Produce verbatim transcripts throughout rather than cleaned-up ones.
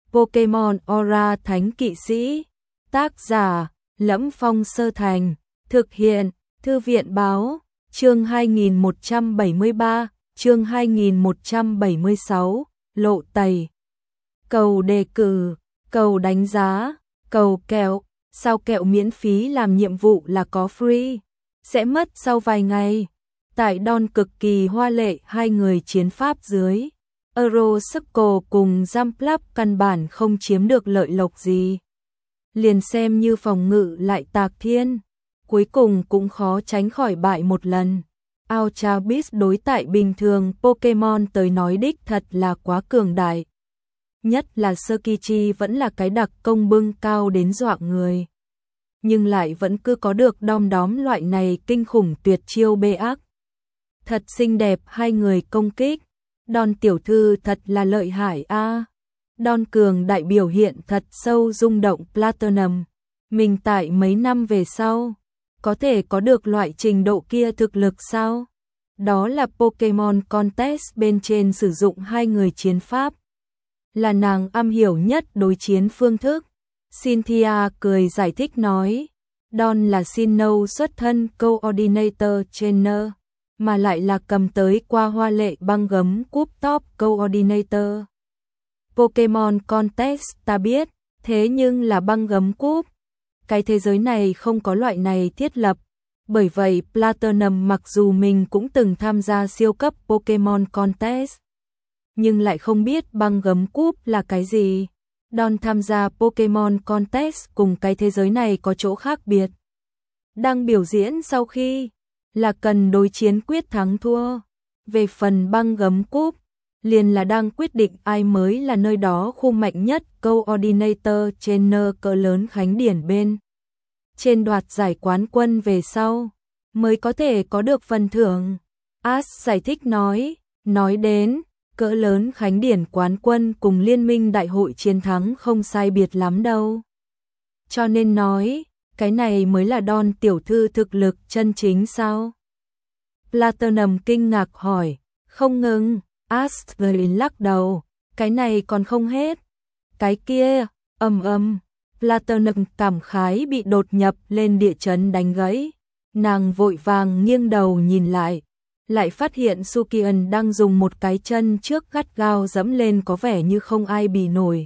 Pokemon Aura Thánh Kỵ Sĩ. Tác giả: Lẫm Phong Sơ Thành. Thực hiện: Thư viện báo. Chương hai nghìn một trăm bảy mươi ba, chương hai nghìn một trăm bảy mươi sáu, lộ tẩy. Cầu đề cử, cầu đánh giá, cầu kẹo, sao kẹo miễn phí làm nhiệm vụ là có free, sẽ mất sau vài ngày. Tại Don cực kỳ hoa lệ, hai người chiến pháp dưới Euro Circle cùng Jumplup căn bản không chiếm được lợi lộc gì. Liền xem như phòng ngự lại tạc thiên, cuối cùng cũng khó tránh khỏi bại một lần. Ultra Beast đối tại bình thường Pokemon tới nói đích thật là quá cường đại. Nhất là Surkichi vẫn là cái đặc công bưng cao đến dọa người. Nhưng lại vẫn cứ có được đom đóm loại này kinh khủng tuyệt chiêu bê ác. Thật xinh đẹp hai người công kích. Don tiểu thư thật là lợi hại a. À. Don cường đại biểu hiện thật sâu rung động Platinum. Mình tại mấy năm về sau có thể có được loại trình độ kia thực lực sao? Đó là Pokemon Contest bên trên sử dụng hai người chiến pháp. Là nàng am hiểu nhất đối chiến phương thức. Cynthia cười giải thích nói, Don là Sinnoh xuất thân Coordinator Trainer, mà lại là cầm tới qua hoa lệ băng gấm cúp top Coordinator. Pokemon Contest ta biết, thế nhưng là băng gấm cúp. Cái thế giới này không có loại này thiết lập. Bởi vậy Platinum mặc dù mình cũng từng tham gia siêu cấp Pokemon Contest, nhưng lại không biết băng gấm cúp là cái gì. Don tham gia Pokemon Contest cùng cái thế giới này có chỗ khác biệt. Đang biểu diễn sau khi là cần đối chiến quyết thắng thua. Về phần băng gấm cúp, liền là đang quyết định ai mới là nơi đó khu mạnh nhất Coordinator Trainer cỡ lớn Khánh Điển bên trên đoạt giải quán quân về sau mới có thể có được phần thưởng. Ash giải thích nói, nói đến cỡ lớn Khánh Điển quán quân cùng liên minh đại hội chiến thắng không sai biệt lắm đâu. Cho nên nói, cái này mới là Don tiểu thư thực lực chân chính sao? Platinum kinh ngạc hỏi, không ngừng. Ash lắc đầu, cái này còn không hết. Cái kia, ầm ầm. Platinum cảm khái bị đột nhập lên địa chấn đánh gãy. Nàng vội vàng nghiêng đầu nhìn lại, lại phát hiện Sukian đang dùng một cái chân trước gắt gao dẫm lên có vẻ như không ai bì nổi.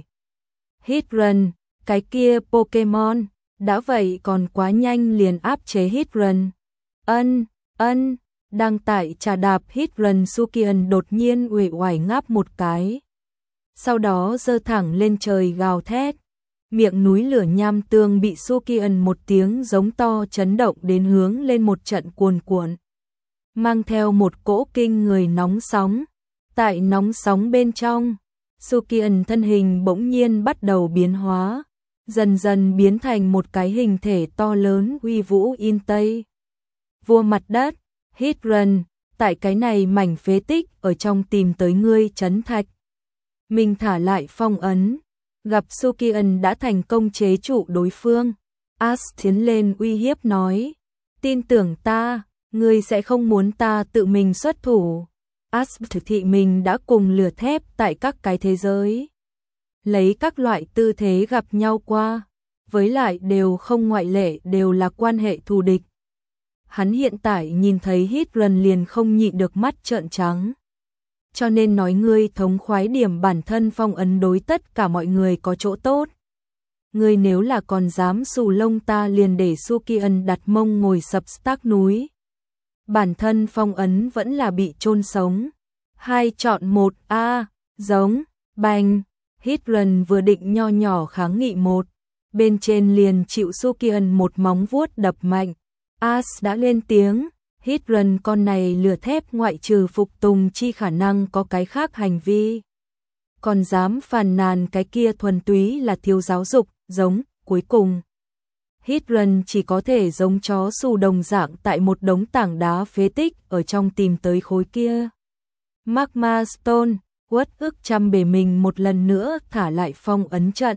Hitran, cái kia Pokemon, đã vậy còn quá nhanh liền áp chế Hitran. Ân, ân, đang tại trà đạp Hitran Sukian đột nhiên uể oải ngáp một cái. Sau đó giơ thẳng lên trời gào thét. Miệng núi lửa nham tương bị Sukian một tiếng giống to chấn động đến hướng lên một trận cuồn cuộn, mang theo một cỗ kinh người nóng sóng. Tại nóng sóng bên trong, Sukian thân hình bỗng nhiên bắt đầu biến hóa, dần dần biến thành một cái hình thể to lớn uy vũ in tây. Vua mặt đất, Hitran, tại cái này mảnh phế tích ở trong tìm tới ngươi trấn thạch. Mình thả lại phong ấn. Gặp Sukian đã thành công chế trụ đối phương, Ash tiến lên uy hiếp nói, tin tưởng ta, ngươi sẽ không muốn ta tự mình xuất thủ. Ash thực thị mình đã cùng lửa thép tại các cái thế giới, lấy các loại tư thế gặp nhau qua, với lại đều không ngoại lệ đều là quan hệ thù địch. Hắn hiện tại nhìn thấy Hitran liền không nhịn được mắt trợn trắng. Cho nên nói ngươi thống khoái điểm bản thân phong ấn đối tất cả mọi người có chỗ tốt. Ngươi nếu là còn dám xù lông ta liền để Sukian đặt mông ngồi sập stack núi. Bản thân phong ấn vẫn là bị chôn sống. Hai chọn một a, à, giống, bành. Hitran vừa định nho nhỏ kháng nghị một, bên trên liền chịu Sukian một móng vuốt đập mạnh. Ash đã lên tiếng. Hitran con này lửa thép ngoại trừ phục tùng chi khả năng có cái khác hành vi. Còn dám phàn nàn cái kia thuần túy là thiếu giáo dục, giống, cuối cùng. Hitran chỉ có thể giống chó xù đồng dạng tại một đống tảng đá phế tích ở trong tìm tới khối kia. Magma Stone, uất ức chăm bể mình một lần nữa thả lại phong ấn trận.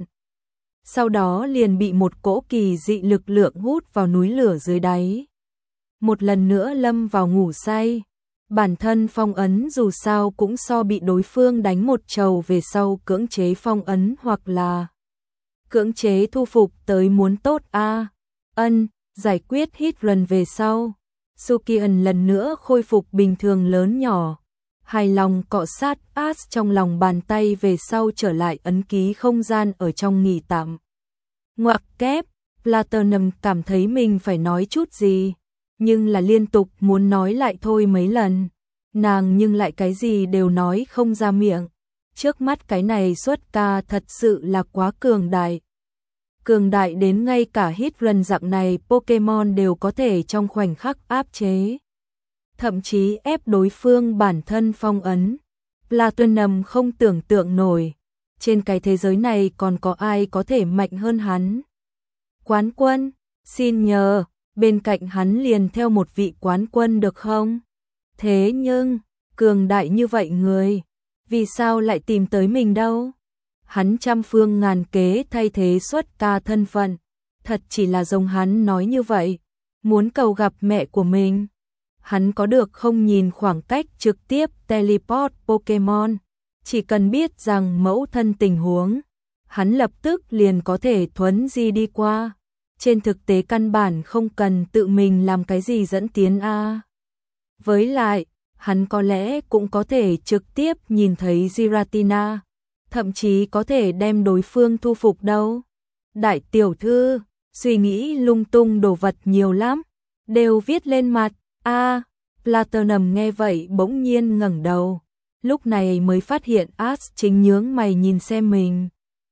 Sau đó liền bị một cỗ kỳ dị lực lượng hút vào núi lửa dưới đáy. Một lần nữa lâm vào ngủ say. Bản thân phong ấn dù sao cũng so bị đối phương đánh một trầu về sau cưỡng chế phong ấn hoặc là cưỡng chế thu phục tới muốn tốt a. À. Ân, giải quyết hit run về sau, Sukian lần nữa khôi phục bình thường lớn nhỏ. Hài lòng cọ sát As trong lòng bàn tay về sau trở lại ấn ký không gian ở trong nghỉ tạm. Ngoặc kép, Platinum cảm thấy mình phải nói chút gì, nhưng là liên tục muốn nói lại thôi mấy lần. Nàng nhưng lại cái gì đều nói không ra miệng. Trước mắt cái này xuất ca thật sự là quá cường đại. Cường đại đến ngay cả hit run dạng này Pokemon đều có thể trong khoảnh khắc áp chế. Thậm chí ép đối phương bản thân phong ấn. Platinum không tưởng tượng nổi. Trên cái thế giới này còn có ai có thể mạnh hơn hắn. Quán quân, xin nhờ, bên cạnh hắn liền theo một vị quán quân được không? Thế nhưng, cường đại như vậy người, vì sao lại tìm tới mình đâu? Hắn trăm phương ngàn kế thay thế xuất ca thân phận, thật chỉ là giống hắn nói như vậy, muốn cầu gặp mẹ của mình. Hắn có được không nhìn khoảng cách trực tiếp teleport Pokemon, chỉ cần biết rằng mẫu thân tình huống, hắn lập tức liền có thể thuấn di đi qua. Trên thực tế căn bản không cần tự mình làm cái gì dẫn tiến a. Với lại, hắn có lẽ cũng có thể trực tiếp nhìn thấy Giratina, thậm chí có thể đem đối phương thu phục đâu. Đại tiểu thư, suy nghĩ lung tung đồ vật nhiều lắm, đều viết lên mặt. A, à, Platinum nghe vậy bỗng nhiên ngẩng đầu, lúc này mới phát hiện As chính nhướng mày nhìn xem mình.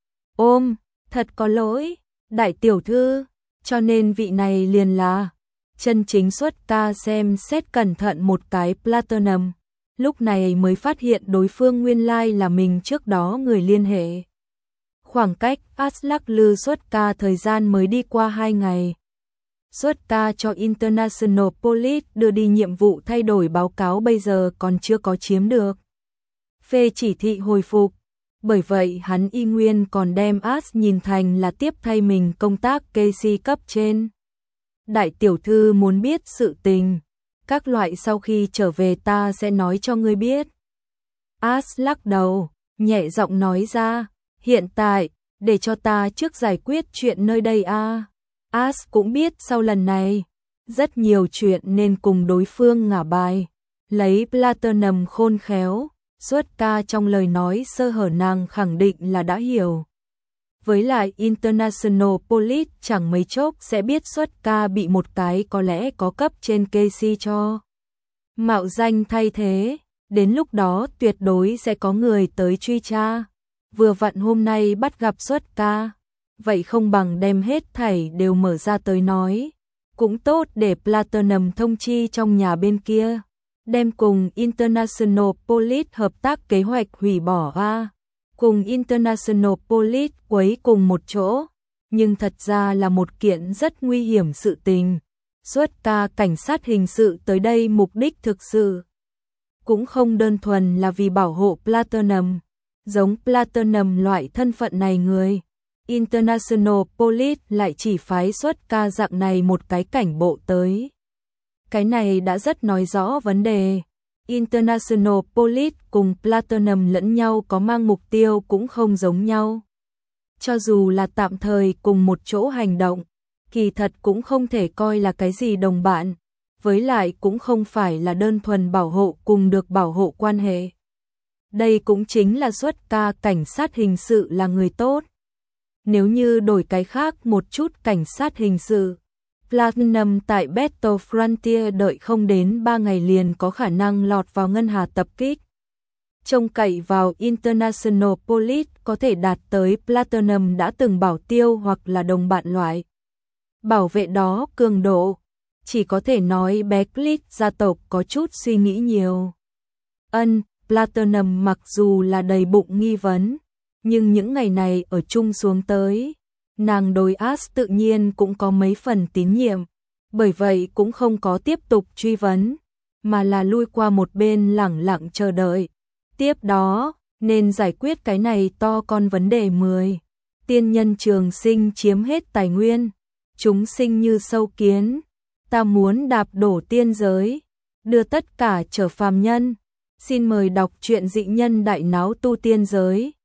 Ôm, thật có lỗi, đại tiểu thư, cho nên vị này liền là chân chính xuất ca. Xem xét cẩn thận một cái Platinum, lúc này mới phát hiện đối phương nguyên lai là mình trước đó người liên hệ. Khoảng cách As lắc lư xuất ca thời gian mới đi qua hai ngày. Xuất ca cho International Police đưa đi nhiệm vụ thay đổi báo cáo bây giờ còn chưa có chiếm được phê chỉ thị hồi phục. Bởi vậy hắn y nguyên còn đem As nhìn thành là tiếp thay mình công tác Casey cấp trên. Đại tiểu thư muốn biết sự tình, các loại sau khi trở về ta sẽ nói cho ngươi biết. As lắc đầu, nhẹ giọng nói ra, hiện tại, để cho ta trước giải quyết chuyện nơi đây a. À. As cũng biết sau lần này, rất nhiều chuyện nên cùng đối phương ngả bài, lấy Platinum khôn khéo. Xuất ca trong lời nói sơ hở nàng khẳng định là đã hiểu. Với lại International Police chẳng mấy chốc sẽ biết xuất ca bị một cái có lẽ có cấp trên Casey cho mạo danh thay thế, đến lúc đó tuyệt đối sẽ có người tới truy tra. Vừa vặn hôm nay bắt gặp xuất ca, vậy không bằng đem hết thảy đều mở ra tới nói, cũng tốt để Platinum thông chi trong nhà bên kia. Đem cùng International Police hợp tác kế hoạch hủy bỏ a, cùng International Police quấy cùng một chỗ, nhưng thật ra là một kiện rất nguy hiểm sự tình. Xuất ca cảnh sát hình sự tới đây mục đích thực sự cũng không đơn thuần là vì bảo hộ Platinum, giống Platinum loại thân phận này người. International Police lại chỉ phái xuất ca dạng này một cái cảnh bộ tới. Cái này đã rất nói rõ vấn đề. International Police cùng Platinum lẫn nhau có mang mục tiêu cũng không giống nhau. Cho dù là tạm thời cùng một chỗ hành động, kỳ thật cũng không thể coi là cái gì đồng bạn, với lại cũng không phải là đơn thuần bảo hộ cùng được bảo hộ quan hệ. Đây cũng chính là xuất ca cảnh sát hình sự là người tốt. Nếu như đổi cái khác một chút cảnh sát hình sự, Platinum tại Battle Frontier đợi không đến ba ngày liền có khả năng lọt vào ngân hà tập kích. Trông cậy vào International Police có thể đạt tới Platinum đã từng bảo tiêu hoặc là đồng bạn loại. Bảo vệ đó cường độ, chỉ có thể nói Beckley gia tộc có chút suy nghĩ nhiều. Ân, Platinum mặc dù là đầy bụng nghi vấn, nhưng những ngày này ở chung xuống tới, nàng đối As tự nhiên cũng có mấy phần tín nhiệm, bởi vậy cũng không có tiếp tục truy vấn, mà là lui qua một bên lẳng lặng chờ đợi. Tiếp đó, nên giải quyết cái này to con vấn đề mười. Tiên nhân trường sinh chiếm hết tài nguyên, chúng sinh như sâu kiến, ta muốn đạp đổ tiên giới. đưa tất cả trở phàm nhân. Xin mời đọc truyện Dị nhân đại náo tu tiên giới.